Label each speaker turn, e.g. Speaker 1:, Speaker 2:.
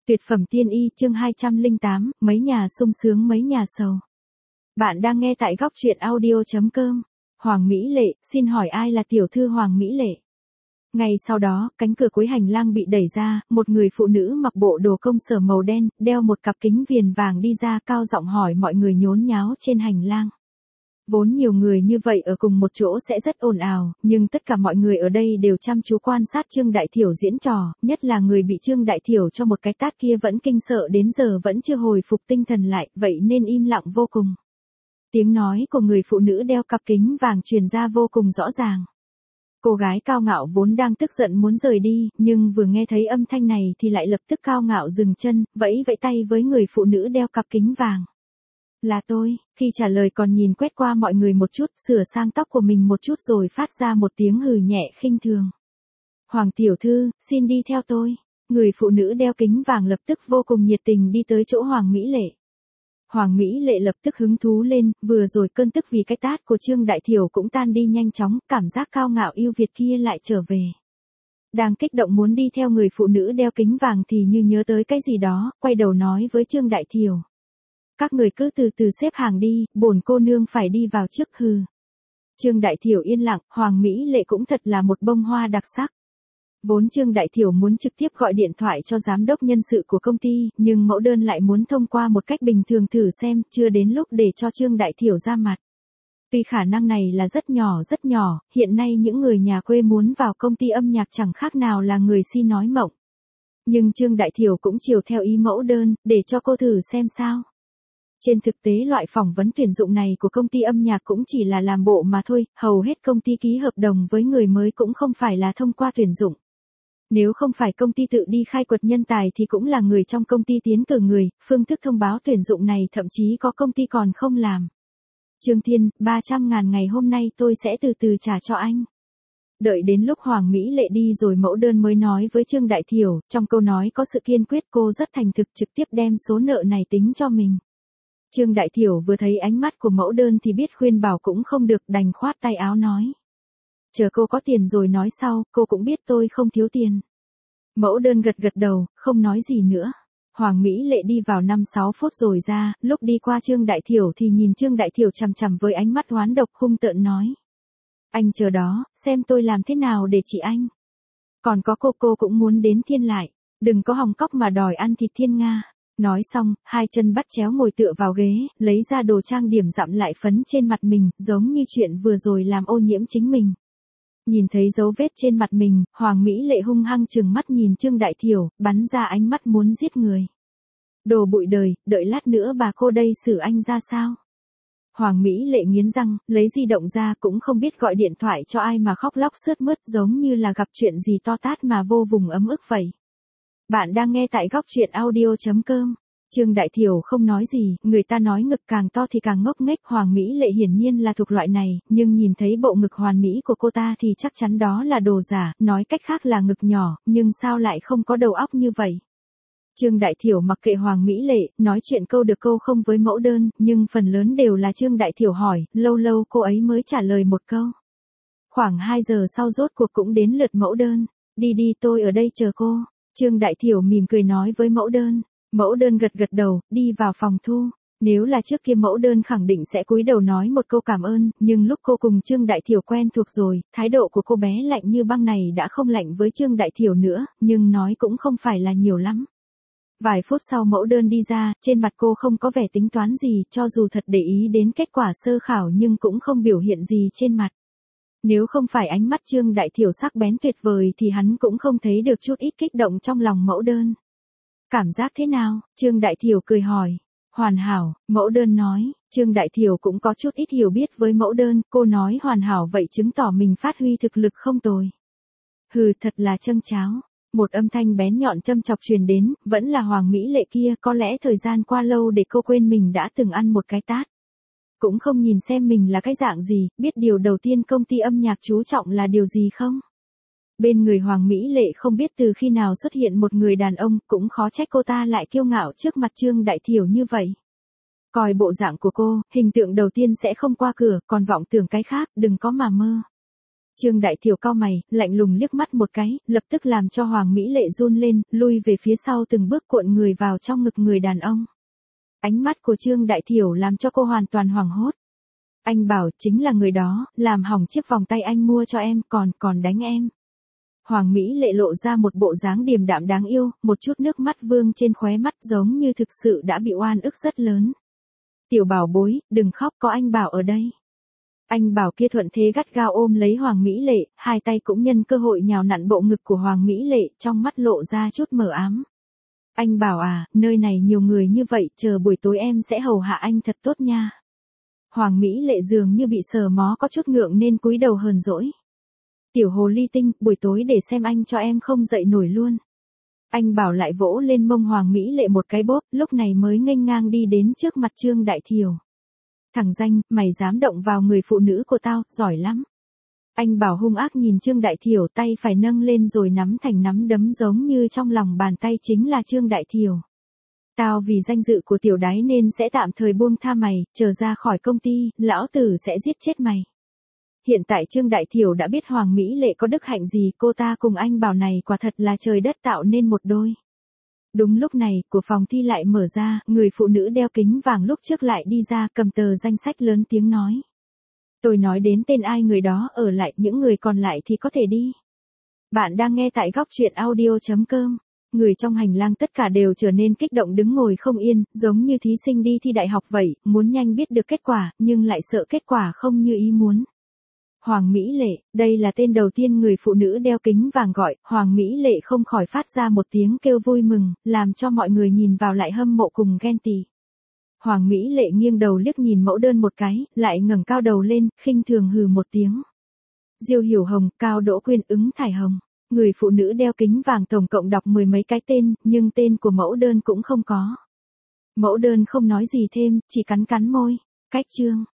Speaker 1: Tuyệt phẩm tiên y chương 208, mấy nhà sung sướng mấy nhà sầu. Bạn đang nghe tại góc truyện audio.com. Hoàng Mỹ Lệ, xin hỏi ai là tiểu thư Hoàng Mỹ Lệ? Ngay sau đó, cánh cửa cuối hành lang bị đẩy ra, một người phụ nữ mặc bộ đồ công sở màu đen, đeo một cặp kính viền vàng đi ra cao giọng hỏi mọi người nhốn nháo trên hành lang. Vốn nhiều người như vậy ở cùng một chỗ sẽ rất ồn ào, nhưng tất cả mọi người ở đây đều chăm chú quan sát Trương Đại Thiểu diễn trò, nhất là người bị Trương Đại Thiểu cho một cái tát kia vẫn kinh sợ đến giờ vẫn chưa hồi phục tinh thần lại, vậy nên im lặng vô cùng. Tiếng nói của người phụ nữ đeo cặp kính vàng truyền ra vô cùng rõ ràng. Cô gái cao ngạo vốn đang tức giận muốn rời đi, nhưng vừa nghe thấy âm thanh này thì lại lập tức cao ngạo dừng chân, vẫy vẫy tay với người phụ nữ đeo cặp kính vàng. Là tôi, khi trả lời còn nhìn quét qua mọi người một chút, sửa sang tóc của mình một chút rồi phát ra một tiếng hừ nhẹ khinh thường. Hoàng tiểu thư, xin đi theo tôi. Người phụ nữ đeo kính vàng lập tức vô cùng nhiệt tình đi tới chỗ Hoàng Mỹ Lệ. Hoàng Mỹ Lệ lập tức hứng thú lên, vừa rồi cơn tức vì cái tát của Trương Đại Thiểu cũng tan đi nhanh chóng, cảm giác cao ngạo yêu Việt kia lại trở về. Đang kích động muốn đi theo người phụ nữ đeo kính vàng thì như nhớ tới cái gì đó, quay đầu nói với Trương Đại Thiểu. Các người cứ từ từ xếp hàng đi, bổn cô nương phải đi vào trước hừ. Trương Đại Thiểu yên lặng, Hoàng Mỹ Lệ cũng thật là một bông hoa đặc sắc. Vốn Trương Đại Thiểu muốn trực tiếp gọi điện thoại cho giám đốc nhân sự của công ty, nhưng mẫu đơn lại muốn thông qua một cách bình thường thử xem, chưa đến lúc để cho Trương Đại Thiểu ra mặt. Tuy khả năng này là rất nhỏ, hiện nay những người nhà quê muốn vào công ty âm nhạc chẳng khác nào là người si nói mộng. Nhưng Trương Đại Thiểu cũng chiều theo ý mẫu đơn, để cho cô thử xem sao. Trên thực tế loại phỏng vấn tuyển dụng này của công ty âm nhạc cũng chỉ là làm bộ mà thôi, hầu hết công ty ký hợp đồng với người mới cũng không phải là thông qua tuyển dụng. Nếu không phải công ty tự đi khai quật nhân tài thì cũng là người trong công ty tiến cử người, phương thức thông báo tuyển dụng này thậm chí có công ty còn không làm. Trương Thiên, 300.000 ngày hôm nay tôi sẽ từ từ trả cho anh. Đợi đến lúc Hoàng Mỹ Lệ đi rồi mẫu đơn mới nói với Trương Đại Thiểu, trong câu nói có sự kiên quyết, cô rất thành thực trực tiếp đem số nợ này tính cho mình. Trương Đại Thiểu vừa thấy ánh mắt của mẫu đơn thì biết khuyên bảo cũng không được, đành khoát tay áo nói. Chờ cô có tiền rồi nói sau, cô cũng biết tôi không thiếu tiền. Mẫu đơn gật gật đầu, không nói gì nữa. Hoàng Mỹ Lệ đi vào 5-6 phút rồi ra, lúc đi qua Trương Đại Thiểu thì nhìn Trương Đại Thiểu chằm chằm với ánh mắt oán độc hung tợn nói. Anh chờ đó, xem tôi làm thế nào để trị anh. Còn có cô cũng muốn đến thiên lại, đừng có hòng cóc mà đòi ăn thịt thiên Nga. Nói xong, hai chân bắt chéo ngồi tựa vào ghế, lấy ra đồ trang điểm dặm lại phấn trên mặt mình, giống như chuyện vừa rồi làm ô nhiễm chính mình. Nhìn thấy dấu vết trên mặt mình, Hoàng Mỹ Lệ hung hăng trừng mắt nhìn Trương Đại Thiểu, bắn ra ánh mắt muốn giết người. Đồ bụi đời, đợi lát nữa bà cô đây xử anh ra sao? Hoàng Mỹ Lệ nghiến răng, lấy di động ra cũng không biết gọi điện thoại cho ai mà khóc lóc sướt mướt giống như là gặp chuyện gì to tát mà vô vùng ấm ức vậy. Bạn đang nghe tại góc truyện audio.com. Trương Đại Thiểu không nói gì, người ta nói ngực càng to thì càng ngốc nghếch, Hoàng Mỹ Lệ hiển nhiên là thuộc loại này, nhưng nhìn thấy bộ ngực hoàn mỹ của cô ta thì chắc chắn đó là đồ giả, nói cách khác là ngực nhỏ, nhưng sao lại không có đầu óc như vậy. Trương Đại Thiểu mặc kệ Hoàng Mỹ Lệ, nói chuyện câu được câu không với mẫu đơn, nhưng phần lớn đều là Trương Đại Thiểu hỏi, lâu lâu cô ấy mới trả lời một câu. Khoảng 2 giờ sau rốt cuộc cũng đến lượt mẫu đơn, đi tôi ở đây chờ cô. Trương Đại Thiểu mỉm cười nói với mẫu đơn. Mẫu đơn gật gật đầu, đi vào phòng thu. Nếu là trước kia mẫu đơn khẳng định sẽ cúi đầu nói một câu cảm ơn, nhưng lúc cô cùng Trương Đại Thiểu quen thuộc rồi, thái độ của cô bé lạnh như băng này đã không lạnh với Trương Đại Thiểu nữa, nhưng nói cũng không phải là nhiều lắm. Vài phút sau mẫu đơn đi ra, trên mặt cô không có vẻ tính toán gì, cho dù thật để ý đến kết quả sơ khảo nhưng cũng không biểu hiện gì trên mặt. Nếu không phải ánh mắt Trương Đại Thiểu sắc bén tuyệt vời thì hắn cũng không thấy được chút ít kích động trong lòng mẫu đơn. Cảm giác thế nào? Trương Đại Thiểu cười hỏi. Hoàn hảo, mẫu đơn nói. Trương Đại Thiểu cũng có chút ít hiểu biết với mẫu đơn, cô nói hoàn hảo vậy chứng tỏ mình phát huy thực lực không tồi. Hừ, thật là châng cháo. Một âm thanh bén nhọn châm chọc truyền đến, vẫn là Hoàng Mỹ Lệ kia, có lẽ thời gian qua lâu để cô quên mình đã từng ăn một cái tát. Cũng không nhìn xem mình là cái dạng gì, biết điều đầu tiên công ty âm nhạc chú trọng là điều gì không? Bên người Hoàng Mỹ Lệ không biết từ khi nào xuất hiện một người đàn ông, cũng khó trách cô ta lại kiêu ngạo trước mặt Trương Đại Thiểu như vậy. Coi bộ dạng của cô, hình tượng đầu tiên sẽ không qua cửa, còn vọng tưởng cái khác, đừng có mà mơ. Trương Đại Thiểu cau mày, lạnh lùng liếc mắt một cái, lập tức làm cho Hoàng Mỹ Lệ run lên, lui về phía sau từng bước cuộn người vào trong ngực người đàn ông. Ánh mắt của Trương Đại Thiểu làm cho cô hoàn toàn hoảng hốt. Anh bảo chính là người đó, làm hỏng chiếc vòng tay anh mua cho em, còn đánh em. Hoàng Mỹ Lệ lộ ra một bộ dáng điềm đạm đáng yêu, một chút nước mắt vương trên khóe mắt giống như thực sự đã bị oan ức rất lớn. Tiểu bảo bối, đừng khóc, có anh Bảo ở đây. Anh Bảo kia thuận thế gắt gao ôm lấy Hoàng Mỹ Lệ, hai tay cũng nhân cơ hội nhào nặn bộ ngực của Hoàng Mỹ Lệ, trong mắt lộ ra chút mờ ám. Anh Bảo à, nơi này nhiều người như vậy, chờ buổi tối em sẽ hầu hạ anh thật tốt nha. Hoàng Mỹ Lệ dường như bị sờ mó có chút ngượng nên cúi đầu hờn dỗi. Tiểu hồ ly tinh, buổi tối để xem anh cho em không dậy nổi luôn. Anh Bảo lại vỗ lên mông Hoàng Mỹ Lệ một cái bóp, lúc này mới nghênh ngang đi đến trước mặt Trương Đại Thiểu. Thằng danh, mày dám động vào người phụ nữ của tao, giỏi lắm. Anh Bảo hung ác nhìn Trương Đại Thiểu, tay phải nâng lên rồi nắm thành nắm đấm giống như trong lòng bàn tay chính là Trương Đại Thiểu. Tao vì danh dự của tiểu đái nên sẽ tạm thời buông tha mày, chờ ra khỏi công ty, lão tử sẽ giết chết mày. Hiện tại Trương Đại Thiểu đã biết Hoàng Mỹ Lệ có đức hạnh gì, cô ta cùng anh Bảo này quả thật là trời đất tạo nên một đôi. Đúng lúc này, của phòng thi lại mở ra, người phụ nữ đeo kính vàng lúc trước lại đi ra cầm tờ danh sách lớn tiếng nói. Tôi nói đến tên ai người đó ở lại, những người còn lại thì có thể đi. Bạn đang nghe tại góc truyện audio.com. Người trong hành lang tất cả đều trở nên kích động đứng ngồi không yên, giống như thí sinh đi thi đại học vậy, muốn nhanh biết được kết quả, nhưng lại sợ kết quả không như ý muốn. Hoàng Mỹ Lệ, đây là tên đầu tiên người phụ nữ đeo kính vàng gọi, Hoàng Mỹ Lệ không khỏi phát ra một tiếng kêu vui mừng, làm cho mọi người nhìn vào lại hâm mộ cùng ghen tị. Hoàng Mỹ Lệ nghiêng đầu liếc nhìn mẫu đơn một cái, lại ngẩng cao đầu lên, khinh thường hừ một tiếng. Diêu Hiểu Hồng, Cao Đỗ Quyên, Ứng Thải Hồng. Người phụ nữ đeo kính vàng tổng cộng đọc 10 mấy cái tên, nhưng tên của mẫu đơn cũng không có. Mẫu đơn không nói gì thêm, chỉ cắn cắn môi. Cách Trương